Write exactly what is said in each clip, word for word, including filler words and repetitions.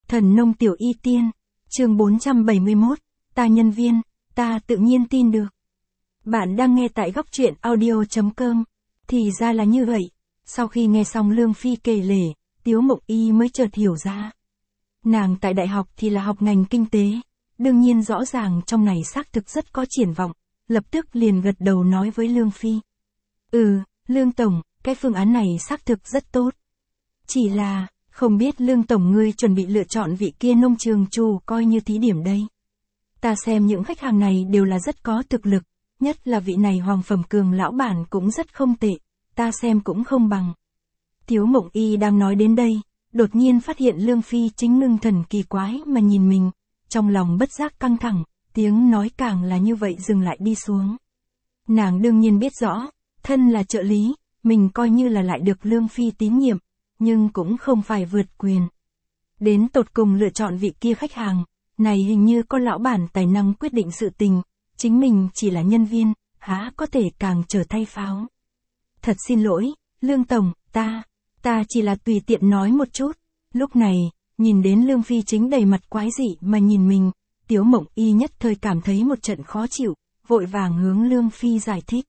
Thần nông tiểu y tiên, chương bốn trăm bảy mươi mốt, ta nhân viên, ta tự nhiên tin được. Bạn đang nghe tại góc truyện audio chấm com. Thì ra là như vậy. Sau khi nghe xong Lương Phi kể lể, Tiếu Mộng Y mới chợt hiểu ra. Nàng tại đại học thì là học ngành kinh tế, đương nhiên rõ ràng trong này xác thực rất có triển vọng, lập tức liền gật đầu nói với Lương Phi. Ừ, Lương Tổng, cái phương án này xác thực rất tốt. Chỉ là, không biết Lương Tổng ngươi chuẩn bị lựa chọn vị kia nông trường chủ coi như thí điểm đây. Ta xem những khách hàng này đều là rất có thực lực, nhất là vị này Hoàng Phẩm Cường lão bản cũng rất không tệ, ta xem cũng không bằng. Tiếu Mộng Y đang nói đến đây, đột nhiên phát hiện Lương Phi chính ngưng thần kỳ quái mà nhìn mình, trong lòng bất giác căng thẳng, tiếng nói càng là như vậy dừng lại đi xuống. Nàng đương nhiên biết rõ, thân là trợ lý, mình coi như là lại được Lương Phi tín nhiệm, nhưng cũng không phải vượt quyền. Đến tột cùng lựa chọn vị kia khách hàng, này hình như có lão bản tài năng quyết định sự tình, chính mình chỉ là nhân viên, há có thể càng trở thay pháo. Thật xin lỗi, Lương Tổng, ta, ta chỉ là tùy tiện nói một chút. Lúc này, nhìn đến Lương Phi chính đầy mặt quái dị mà nhìn mình, Tiếu Mộng Y nhất thời cảm thấy một trận khó chịu, vội vàng hướng Lương Phi giải thích.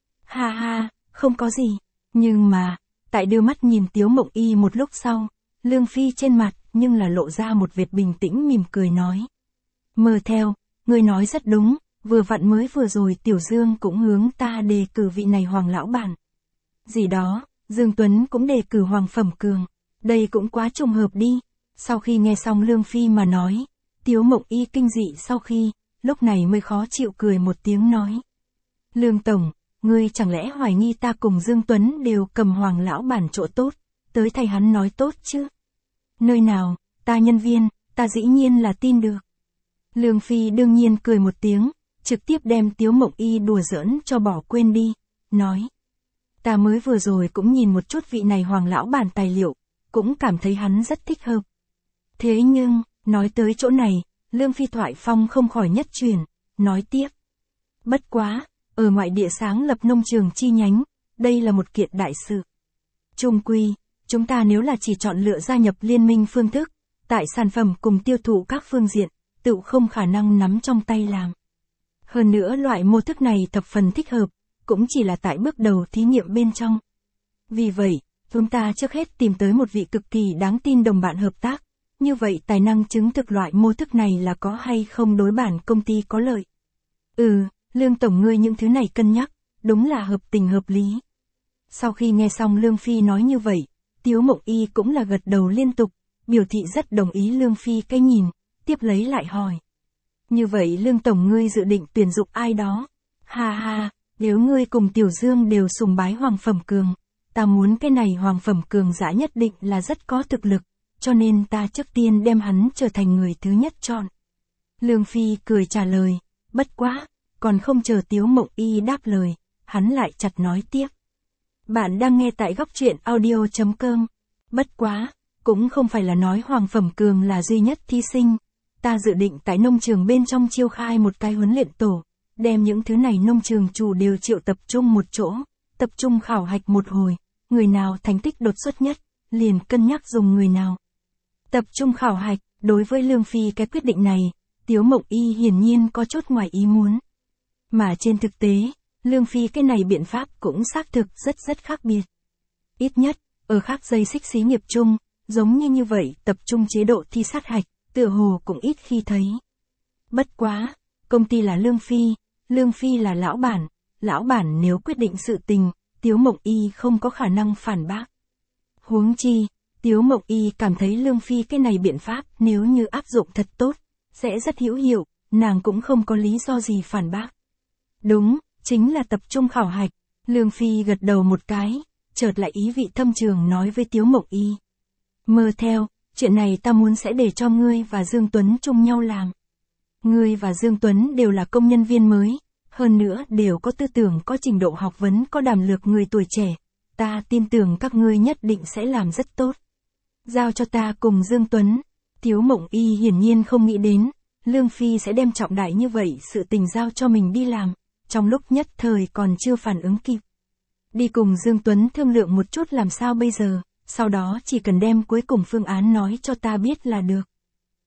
Ha ha, không có gì, nhưng mà, tại đưa mắt nhìn Tiếu Mộng Y một lúc sau, Lương Phi trên mặt nhưng là lộ ra một vệt bình tĩnh mỉm cười nói. Mơ theo, ngươi nói rất đúng, vừa vặn mới vừa rồi Tiểu Dương cũng hướng ta đề cử vị này Hoàng lão bản. Gì đó, Dương Tuấn cũng đề cử Hoàng Phẩm Cường, đây cũng quá trùng hợp đi. Sau khi nghe xong Lương Phi mà nói, Tiếu Mộng Y kinh dị sau khi, lúc này mới khó chịu cười một tiếng nói. Lương Tổng, ngươi chẳng lẽ hoài nghi ta cùng Dương Tuấn đều cầm Hoàng lão bản chỗ tốt, tới thay hắn nói tốt chứ? Nơi nào, ta nhân viên, ta dĩ nhiên là tin được. Lương Phi đương nhiên cười một tiếng, trực tiếp đem Tiếu Mộng Y đùa giỡn cho bỏ quên đi, nói. Ta mới vừa rồi cũng nhìn một chút vị này Hoàng lão bản tài liệu, cũng cảm thấy hắn rất thích hợp. Thế nhưng, nói tới chỗ này, Lương Phi thoại phong không khỏi nhất chuyển, nói tiếp. Bất quá, ở ngoại địa sáng lập nông trường chi nhánh, đây là một kiện đại sự. Chung quy, chúng ta nếu là chỉ chọn lựa gia nhập liên minh phương thức, tại sản phẩm cùng tiêu thụ các phương diện, tự không khả năng nắm trong tay làm. Hơn nữa loại mô thức này thập phần thích hợp, cũng chỉ là tại bước đầu thí nghiệm bên trong. Vì vậy, chúng ta trước hết tìm tới một vị cực kỳ đáng tin đồng bạn hợp tác, như vậy tài năng chứng thực loại mô thức này là có hay không đối bản công ty có lợi. Ừ, Lương Tổng ngươi những thứ này cân nhắc, đúng là hợp tình hợp lý. Sau khi nghe xong Lương Phi nói như vậy, Tiếu Mộng Y cũng là gật đầu liên tục, biểu thị rất đồng ý Lương Phi cái nhìn, tiếp lấy lại hỏi. Như vậy Lương Tổng ngươi dự định tuyển dụng ai đó? Ha ha, nếu ngươi cùng Tiểu Dương đều sùng bái Hoàng Phẩm Cường, ta muốn cái này Hoàng Phẩm Cường giả nhất định là rất có thực lực, cho nên ta trước tiên đem hắn trở thành người thứ nhất chọn. Lương Phi cười trả lời, bất quá, còn không chờ Tiếu Mộng Y đáp lời, hắn lại chặt nói tiếp. Bạn đang nghe tại góc truyện audio chấm com. Bất quá, cũng không phải là nói Hoàng Phẩm Cường là duy nhất thí sinh. Ta dự định tại nông trường bên trong chiêu khai một cái huấn luyện tổ, đem những thứ này nông trường chủ đều triệu tập trung một chỗ, tập trung khảo hạch một hồi, người nào thành tích đột xuất nhất, liền cân nhắc dùng người nào. Tập trung khảo hạch, đối với Lương Phi cái quyết định này, Tiếu Mộng Y hiển nhiên có chút ngoài ý muốn. Mà trên thực tế, Lương Phi cái này biện pháp cũng xác thực rất rất khác biệt. Ít nhất, ở khác dây xích xí nghiệp chung, giống như như vậy tập trung chế độ thi sát hạch, tựa hồ cũng ít khi thấy. Bất quá, công ty là Lương Phi, Lương Phi là lão bản, lão bản nếu quyết định sự tình, Tiếu Mộng Y không có khả năng phản bác. Huống chi, Tiếu Mộng Y cảm thấy Lương Phi cái này biện pháp nếu như áp dụng thật tốt, sẽ rất hữu hiệu, nàng cũng không có lý do gì phản bác. Đúng, chính là tập trung khảo hạch. Lương Phi gật đầu một cái, chợt lại ý vị thâm trường nói với Tiếu Mộng Y. Mơ theo, chuyện này ta muốn sẽ để cho ngươi và Dương Tuấn chung nhau làm. Ngươi và Dương Tuấn đều là công nhân viên mới, hơn nữa đều có tư tưởng có trình độ học vấn có đàm lược người tuổi trẻ, ta tin tưởng các ngươi nhất định sẽ làm rất tốt. Giao cho ta cùng Dương Tuấn. Tiếu Mộng Y hiển nhiên không nghĩ đến, Lương Phi sẽ đem trọng đại như vậy sự tình giao cho mình đi làm, trong lúc nhất thời còn chưa phản ứng kịp. Đi cùng Dương Tuấn thương lượng một chút làm sao bây giờ, sau đó chỉ cần đem cuối cùng phương án nói cho ta biết là được.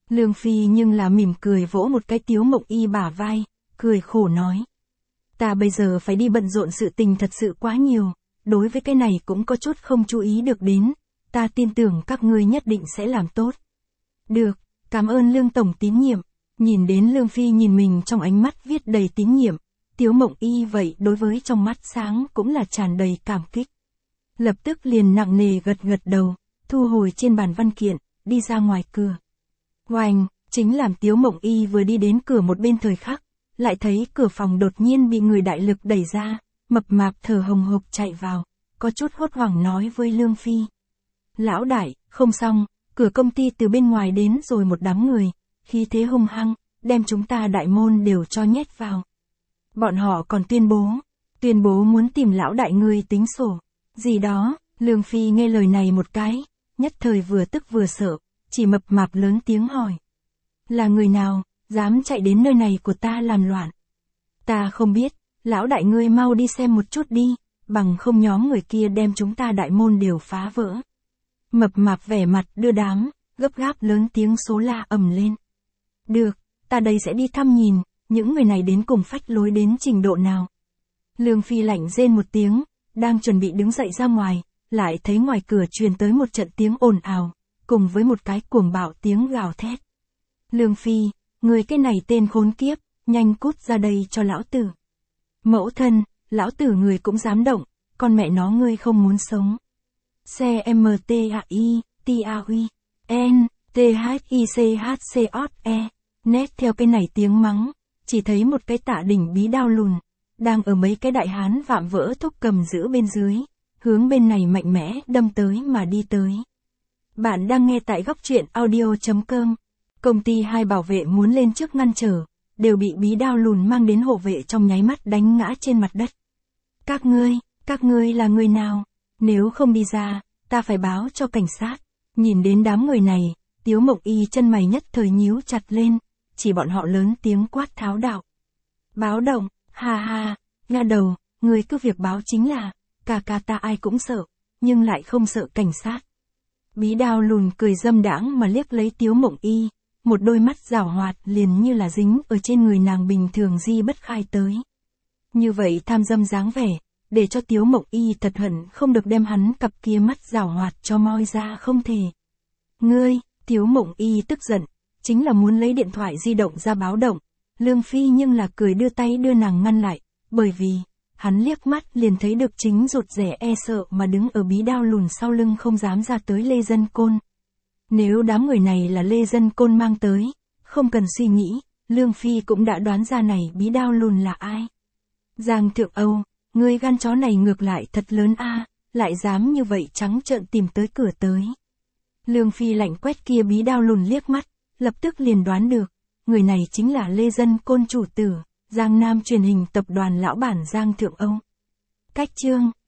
Lương Phi nhưng là mỉm cười vỗ một cái Tiếu Mộng Y bả vai, cười khổ nói. Ta bây giờ phải đi bận rộn sự tình thật sự quá nhiều, đối với cái này cũng có chút không chú ý được đến, ta tin tưởng các ngươi nhất định sẽ làm tốt. Được, cảm ơn Lương Tổng tín nhiệm, nhìn đến Lương Phi nhìn mình trong ánh mắt viết đầy tín nhiệm, Tiếu Mộng Y vậy đối với trong mắt sáng cũng là tràn đầy cảm kích. Lập tức liền nặng nề gật gật đầu, thu hồi trên bàn văn kiện, đi ra ngoài cửa. Oanh, chính làm Tiếu Mộng Y vừa đi đến cửa một bên thời khắc, lại thấy cửa phòng đột nhiên bị người đại lực đẩy ra, mập mạp thở hồng hộc chạy vào, có chút hốt hoảng nói với Lương Phi. Lão đại, không xong, cửa công ty từ bên ngoài đến rồi một đám người, khí thế hung hăng, đem chúng ta đại môn đều cho nhét vào. Bọn họ còn tuyên bố, tuyên bố muốn tìm lão đại ngươi tính sổ, gì đó, Lương Phi nghe lời này một cái, nhất thời vừa tức vừa sợ, chỉ mập mạp lớn tiếng hỏi. Là người nào, dám chạy đến nơi này của ta làm loạn? Ta không biết, lão đại ngươi mau đi xem một chút đi, bằng không nhóm người kia đem chúng ta đại môn đều phá vỡ. Mập mạp vẻ mặt đưa đám, gấp gáp lớn tiếng số la ầm lên. Được, ta đây sẽ đi thăm nhìn, những người này đến cùng phách lối đến trình độ nào. Lương Phi lạnh rên một tiếng, đang chuẩn bị đứng dậy ra ngoài, lại thấy ngoài cửa truyền tới một trận tiếng ồn ào, cùng với một cái cuồng bạo tiếng gào thét. Lương Phi, người cái này tên khốn kiếp, nhanh cút ra đây cho lão tử. Mẫu thân, lão tử người cũng dám động, con mẹ nó ngươi không muốn sống. C M T A I, T A U, N, T H I C H C O E, nét theo cái này tiếng mắng, chỉ thấy một cái tạ đỉnh bí đao lùn, đang ở mấy cái đại hán vạm vỡ thúc cầm giữ bên dưới, hướng bên này mạnh mẽ đâm tới mà đi tới. Bạn đang nghe tại góc truyện audio.com, công ty hai bảo vệ muốn lên trước ngăn trở, đều bị bí đao lùn mang đến hộ vệ trong nháy mắt đánh ngã trên mặt đất. Các ngươi, các ngươi là người nào? Nếu không đi ra, ta phải báo cho cảnh sát. Nhìn đến đám người này, Tiếu Mộng Y chân mày nhất thời nhíu chặt lên, chỉ bọn họ lớn tiếng quát tháo đạo. Báo động, ha ha, nha đầu, người cứ việc báo chính là, cả cả ta ai cũng sợ, nhưng lại không sợ cảnh sát. Bí đao lùn cười dâm đãng mà liếc lấy Tiếu Mộng Y, một đôi mắt giảo hoạt liền như là dính ở trên người nàng bình thường di bất khai tới. Như vậy tham dâm dáng vẻ, để cho Tiếu Mộng Y thật hận không được đem hắn cặp kia mắt giảo hoạt cho moi ra không thể. Ngươi, Tiếu Mộng Y tức giận, chính là muốn lấy điện thoại di động ra báo động, Lương Phi nhưng là cười đưa tay đưa nàng ngăn lại, bởi vì, hắn liếc mắt liền thấy được chính rụt rẻ e sợ mà đứng ở bí đao lùn sau lưng không dám ra tới Lê Dân Côn. Nếu đám người này là Lê Dân Côn mang tới, không cần suy nghĩ, Lương Phi cũng đã đoán ra này bí đao lùn là ai. Giang Thượng Âu, ngươi gan chó này ngược lại thật lớn a, lại dám như vậy trắng trợn tìm tới cửa tới. Lương Phi lạnh quét kia bí đao lùn liếc mắt, lập tức liền đoán được, người này chính là Lê Dân Côn chủ tử, Giang Nam truyền hình tập đoàn lão bản Giang Thượng Âu. Cách chương